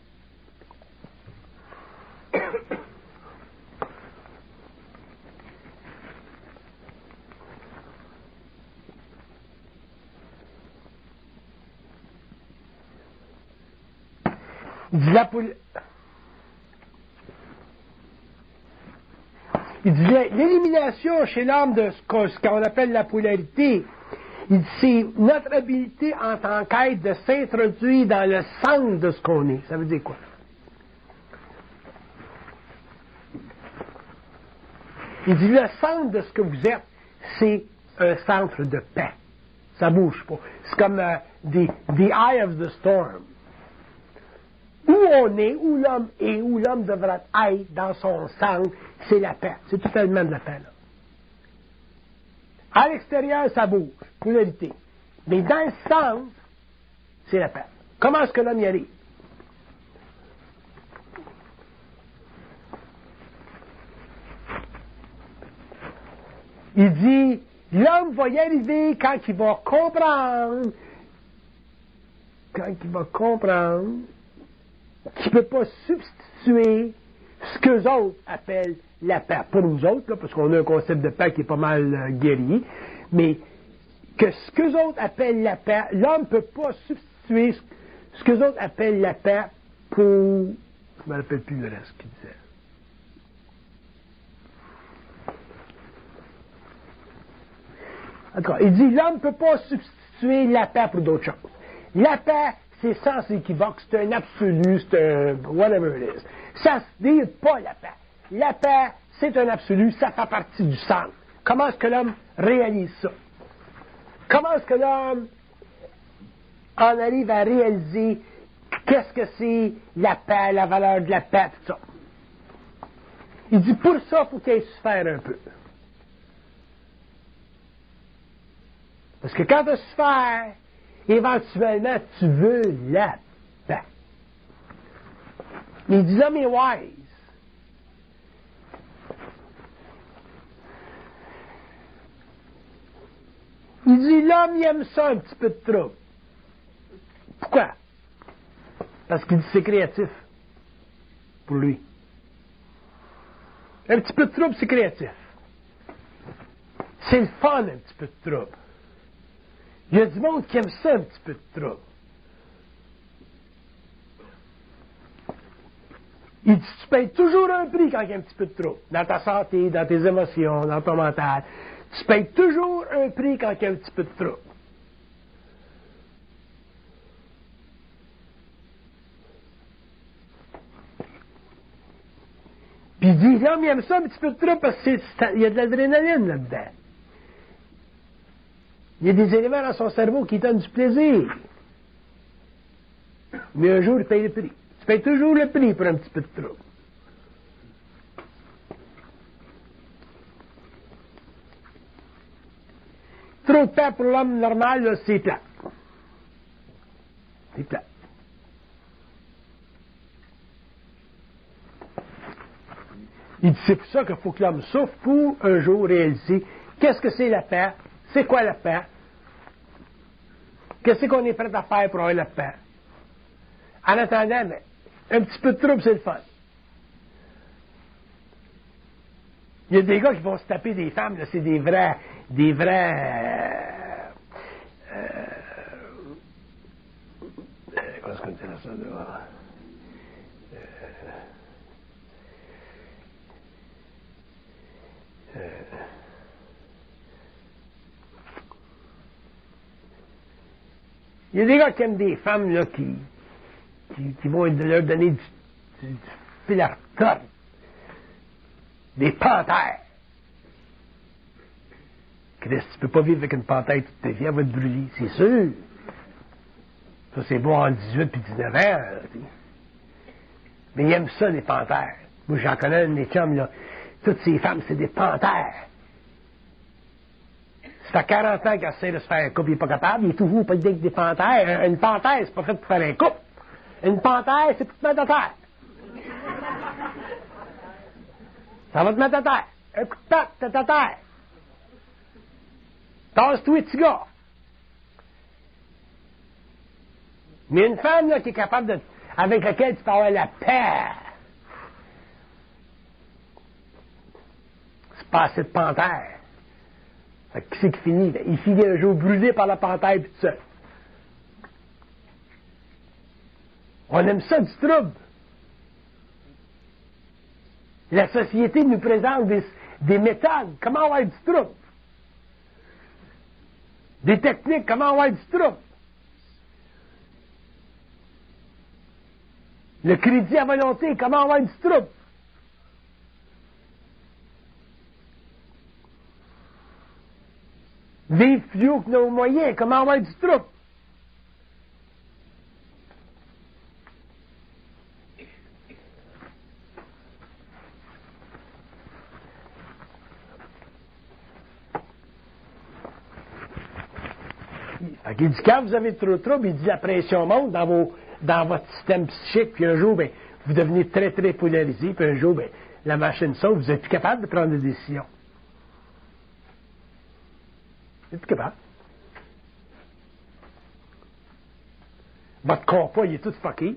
A: Il dit la pol... Il dit l'élimination chez l'homme de ce qu'on, ce qu'on appelle la polarité. Il dit c'est notre habilité en tant qu'être de s'introduire dans le centre de ce qu'on est. Ça veut dire quoi? Il dit le centre de ce que vous êtes, c'est un centre de paix. Ça bouge pas. C'est comme uh, the, the eye of the storm. Où on est, où l'homme est, où l'homme devrait être dans son centre, c'est la paix. C'est totalement de la paix, là. À l'extérieur, ça bouge, polarité. Mais dans le centre, c'est la paix. Comment est-ce que l'homme y arrive? Il dit, l'homme va y arriver quand il va comprendre, quand il va comprendre qu'il ne peut pas substituer ce qu'eux autres appellent la paix. Pour nous autres, là, parce qu'on a un concept de paix qui est pas mal euh, guéri, mais que ce qu'eux autres appellent la paix, l'homme ne peut pas substituer ce, ce qu'eux autres appellent la paix pour... Je ne me rappelle plus le reste qu'il disait. En tout cas, il dit, l'homme ne peut pas substituer la paix pour d'autres choses. La paix, c'est sans équivoque, c'est un absolu, c'est un whatever it is. Ça se dit pas la paix. La paix, c'est un absolu, ça fait partie du centre. Comment est-ce que l'homme réalise ça? Comment est-ce que l'homme en arrive à réaliser qu'est-ce que c'est la paix, la valeur de la paix, tout ça? Il dit, pour ça, il faut qu'il ait souffert un peu. Parce que quand tu as souffert, éventuellement, tu veux la paix. Il dit, l'homme est wise. Il dit, l'homme, il aime ça, un petit peu de trouble. Pourquoi? Parce qu'il dit, c'est créatif. Pour lui. Un petit peu de trouble, c'est créatif. C'est le fun, un petit peu de trouble. Il y a du monde qui aime ça, un petit peu de trouble. Il dit, tu payes toujours un prix quand il y a un petit peu de trouble. Dans ta santé, dans tes émotions, dans ton mental. Tu payes toujours un prix quand il y a un petit peu de trouble. Puis il dit, l'homme, il aime ça un petit peu de trouble parce qu'il y a de l'adrénaline là-dedans. Il y a des éléments dans son cerveau qui donnent du plaisir. Mais un jour, il paye le prix. Tu payes toujours le prix pour un petit peu de trouble. Trop de paix pour l'homme normal, là, c'est plat. C'est plat. Il dit, c'est pour ça qu'il faut que l'homme souffre pour un jour réaliser qu'est-ce que c'est la paix, c'est quoi la paix, qu'est-ce qu'on est prêt à faire pour avoir la paix. En attendant, mais, un petit peu de trouble, c'est le fun. Il y a des gars qui vont se taper des femmes, là, c'est des vrais, des vrais, euh, euh, comment est-ce qu'on dirait ça, là? Euh, euh, il y a des gars qui aiment des femmes, là, qui, qui, qui vont leur donner du, du, du fil à retordre. Des panthères. Chris, tu peux pas vivre avec une panthère toute ta vie, elle va te brûler, c'est sûr. Ça, c'est bon en dix-huit puis dix-neuf ans. Là, mais ils aiment ça, les panthères. Moi, j'en connais un de mes chums, là. Toutes ces femmes, c'est des panthères. Ça fait quarante ans qu'il essaie de se faire un couple, il n'est pas capable, il est toujours pas avec des panthères. Une panthère, c'est pas fait pour faire un couple. Une panthère, c'est pour te mettre à terre. Ça va te mettre à terre. Un coup de patte, t'es à terre. Tasse-toi, petit gars. Mais une femme là, qui est capable de. Avec laquelle tu peux avoir la paix. C'est pas assez de panthère. Fait que qui c'est qui finit? Il finit un jour brûlé par la panthère puis tout seul. On aime ça du trouble. La société nous présente des, des méthodes. Comment avoir du trouble? Des techniques. Comment avoir du trouble? Le crédit à volonté. Comment avoir du trouble? Vivre plus haut que nos moyens. Comment avoir du trouble? Il dit, quand vous avez trop de trouble, il dit, la pression monte dans, vos, dans votre système psychique, puis un jour, ben, vous devenez très, très polarisé, puis un jour, ben, la machine saute, vous n'êtes plus capable de prendre des décisions. Es-tu capable? Votre compas, il est tout fucké.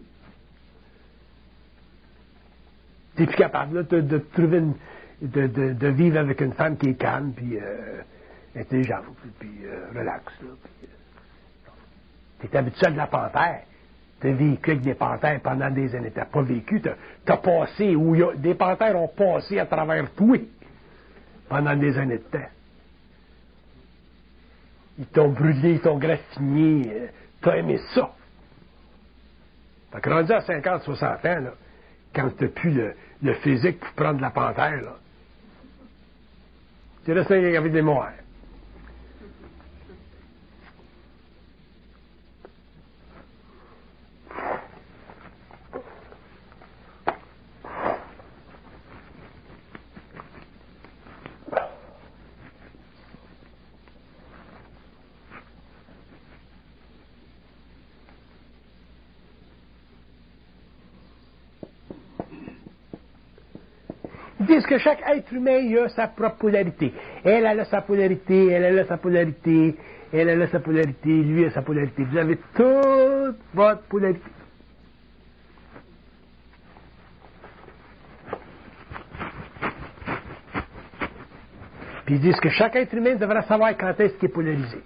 A: T'es plus capable là, de, de trouver une, de, de, de vivre avec une femme qui est calme, puis euh, intelligente, puis euh, relax. Là, puis, euh, t'es habitué à de la panthère. T'as vécu avec des panthères pendant des années. T'as pas vécu, t'as, t'as passé, où y a, des panthères ont passé à travers toi pendant des années de temps. Ils t'ont brûlé, ils t'ont graffiné, euh, t'as aimé ça. Fait que rendu à cinquante, soixante ans, là, quand t'as plus le, le physique pour prendre de la panthère, là, tu restes avec des moires. Ils disent que chaque être humain a sa propre polarité. Elle, elle a sa polarité, elle, elle a sa polarité, elle, elle a sa polarité, lui a sa polarité. Vous avez toute votre polarité. Puis ils disent que chaque être humain devrait savoir quand est-ce qu'il est polarisé.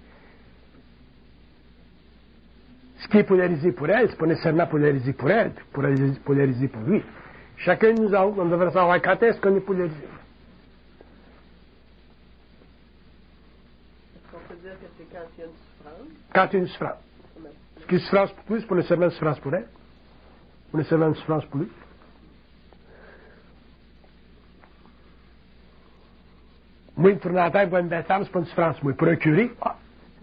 A: Ce qui est polarisé pour elle, c'est pas nécessairement polarisé pour elle, puis polarisé, polarisé pour lui. Chacun de nous autres, on devrait savoir quand est-ce qu'on est polarisé.
B: Est-ce qu'on peut dire que c'est quand il y a une souffrance?
A: Quand il y a une souffrance. Ce qui est une souffrance pour lui, c'est pas nécessairement une souffrance pour elle. C'est pas nécessairement une souffrance pour lui. Moi, me tourner la tête pour une belle femme, c'est pas une souffrance. Moi, pour un curé, ah.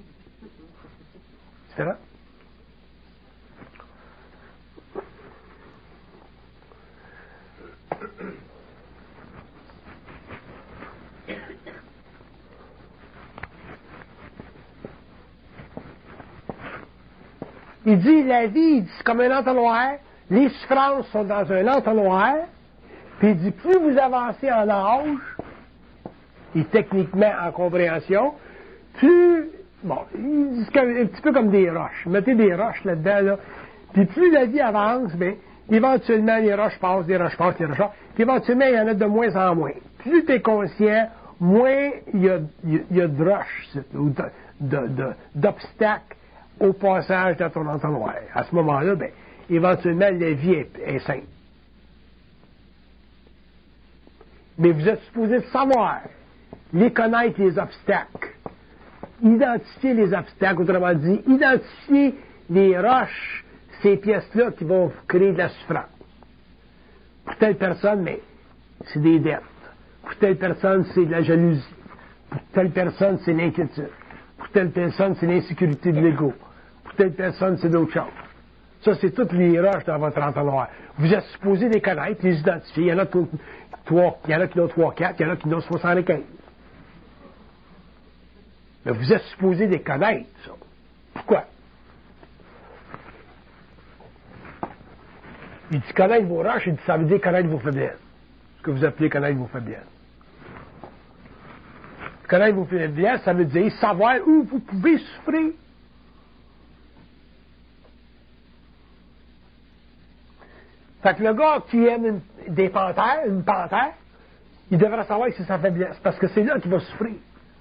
A: C'est différent. Il dit, la vie, c'est comme un entonnoir. Les souffrances sont dans un entonnoir. Puis il dit, plus vous avancez en âge, et techniquement en compréhension, plus, bon, il dit c'est un petit peu comme des roches. Mettez des roches là-dedans, là. Puis plus la vie avance, bien, éventuellement, les roches passent, les roches passent, les roches passent. Puis éventuellement, il y en a de moins en moins. Plus tu es conscient, moins il y a, il y a de roches, ou de, de, de, d'obstacles au passage dans ton entonnoir. À ce moment-là, bien, éventuellement, la vie est, est simple. Mais vous êtes supposé savoir, les connaître les obstacles, identifier les obstacles, autrement dit, identifier les roches, ces pièces-là qui vont créer de la souffrance. Pour telle personne, mais c'est des dettes. Pour telle personne, c'est de la jalousie. Pour telle personne, c'est l'inquiétude. Pour telle personne, c'est l'insécurité de l'ego. Pour telle personne, c'est d'autres choses. Ça, c'est toutes les roches dans votre entonnoir. Vous êtes supposé les connaître, les identifier. Il y en a, trois, il y en a qui ont trois, quatre, il y en a qui ont soixante-quinze. Mais vous êtes supposé les connaître, ça. Pourquoi? Il dit connaître vos roches, il dit ça veut dire connaître vos faiblesses. Ce que vous appelez connaître vos faiblesses. Connaître vos faiblesses, ça veut dire savoir où vous pouvez souffrir. Fait que le gars qui aime une, des panthères, une panthère, il devrait savoir que c'est sa faiblesse, parce que c'est là qu'il va souffrir.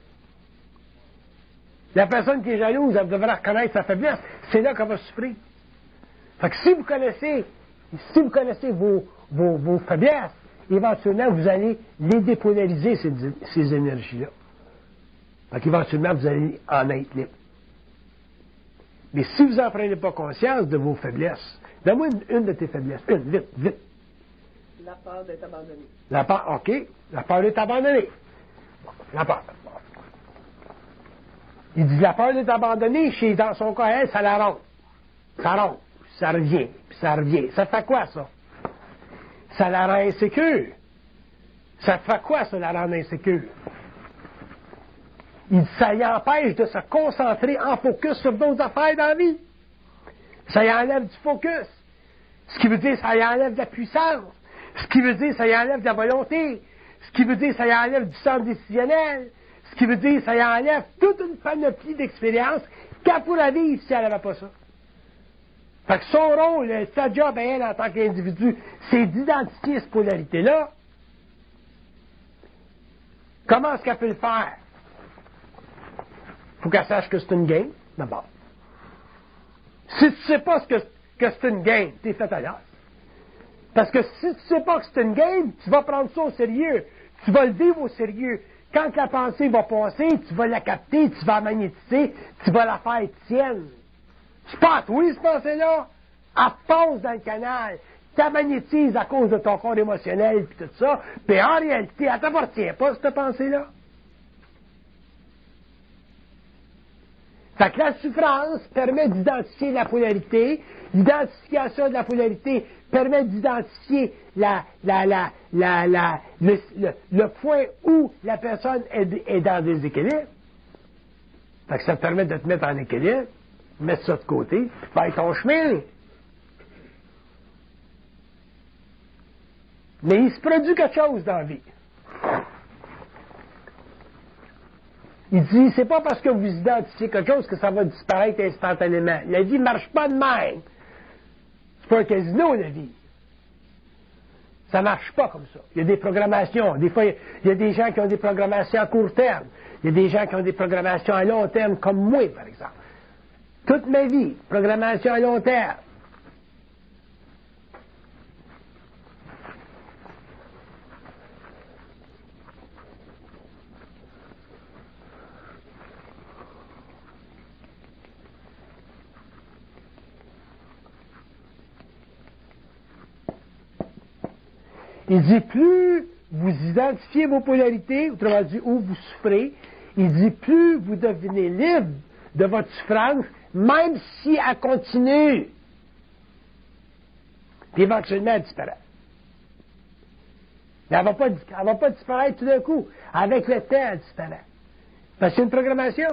A: La personne qui est jalouse, elle devrait reconnaître sa faiblesse, c'est là qu'elle va souffrir. Fait que si vous connaissez, si vous connaissez vos, vos, vos faiblesses, éventuellement, vous allez les dépolariser, ces, ces énergies-là. Fait qu'éventuellement, vous allez en être libre. Mais si vous n'en prenez pas conscience de vos faiblesses, donne-moi une, une de tes faiblesses. Une, vite, vite.
B: La peur d'être abandonné.
A: La peur, OK. La peur d'être abandonné. La peur. Il dit la peur d'être abandonné, chez, dans son cas, elle, ça la ronde. Ça ronde. Ça revient. Puis ça revient. Ça fait quoi, ça? Ça la rend insécure. Ça fait quoi, ça, la rend insécure? Il dit ça y empêche de se concentrer en focus sur d'autres affaires dans la vie. Ça y enlève du focus. Ce qui veut dire ça y enlève de la puissance. Ce qui veut dire ça y enlève de la volonté. Ce qui veut dire ça y enlève du sens décisionnel. Ce qui veut dire, ça y enlève toute une panoplie d'expériences qu'elle pourrait vivre si elle n'avait pas ça. Fait que son rôle, sa job à elle en tant qu'individu, c'est d'identifier cette polarité-là. Comment est-ce qu'elle peut le faire? Il faut qu'elle sache que c'est une game, d'abord. Si tu ne sais pas ce que, que c'est une game, t'es fait ailleurs. Parce que si tu ne sais pas que c'est une game, tu vas prendre ça au sérieux. Tu vas le vivre au sérieux. Quand la pensée va passer, tu vas la capter, tu vas la magnétiser, tu vas la faire tienne. C'est pas à toi, cette pensée-là. Elle passe dans le canal. Tu la magnétises à cause de ton corps émotionnel et tout ça. Puis en réalité, elle ne t'appartient pas, cette pensée-là. Fait que la souffrance permet d'identifier la polarité. L'identification de la polarité permet d'identifier la, la, la, la, la, le, le, le point où la personne est, est dans des équilibres. Fait que ça te permet de te mettre en équilibre, mettre ça de côté, puis faire ton chemin. Mais il se produit quelque chose dans la vie. Il dit, c'est pas parce que vous identifiez quelque chose que ça va disparaître instantanément. La vie ne marche pas de même. C'est pas un casino, la vie. Ça ne marche pas comme ça. Il y a des programmations. Des fois, il y a des gens qui ont des programmations à court terme. Il y a des gens qui ont des programmations à long terme, comme moi, par exemple. Toute ma vie, programmation à long terme. Il dit, plus vous identifiez vos polarités, autrement dit, où vous souffrez, il dit, plus vous devenez libre de votre souffrance, même si elle continue. Puis éventuellement, elle disparaît. Mais elle ne va, pas, elle va pas disparaître tout d'un coup. Avec le temps, elle disparaît. Parce que c'est une programmation.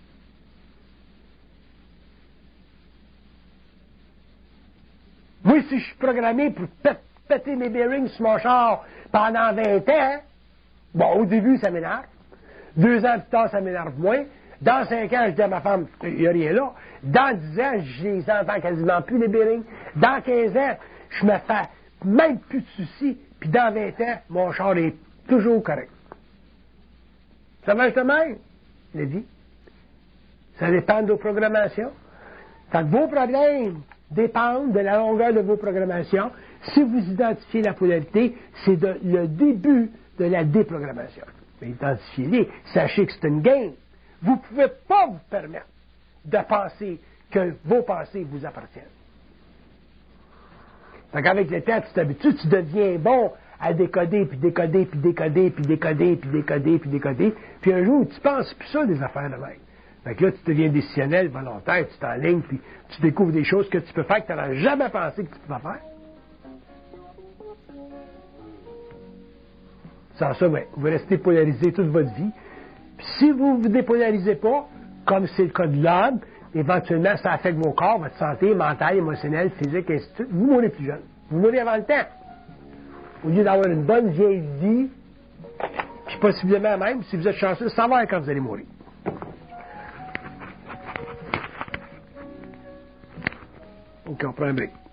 A: Moi, si je suis programmé pour péter péter mes bearings sur mon char pendant vingt ans, bon, au début, ça m'énerve. Deux ans plus tard, ça m'énerve moins. Dans cinq ans, je dis à ma femme, il n'y a rien là. Dans dix ans, je les entends quasiment plus, les bearings. Dans quinze ans, je me fais même plus de soucis. Puis dans vingt ans, mon char est toujours correct. Ça marche de même, je l'ai dit. Ça dépend de vos programmations. Fait que vos problèmes dépendent de la longueur de vos programmations. Si vous identifiez la polarité, c'est de, le début de la déprogrammation. Mais identifiez-les. Sachez que c'est une game. Vous ne pouvez pas vous permettre de penser que vos pensées vous appartiennent. Donc avec le temps, tu t'habitues, tu deviens bon à décoder, puis décoder, puis décoder, puis décoder, puis décoder, puis décoder. Puis un jour, tu penses plus ça des affaires de même. Fait que là, tu deviens décisionnel, volontaire, tu t'enlignes, puis tu découvres des choses que tu peux faire que tu n'auras jamais pensé que tu pouvais faire. Sans ça, ben, vous restez polarisé toute votre vie. Puis si vous ne vous dépolarisez pas, comme c'est le cas de l'homme, éventuellement, ça affecte vos corps, votre santé mentale, émotionnelle, physique, ainsi de suite. Vous mourrez plus jeune. Vous mourrez avant le temps. Au lieu d'avoir une bonne vieille vie, puis possiblement même, si vous êtes chanceux, savoir quand vous allez mourir. OK, on prend un break.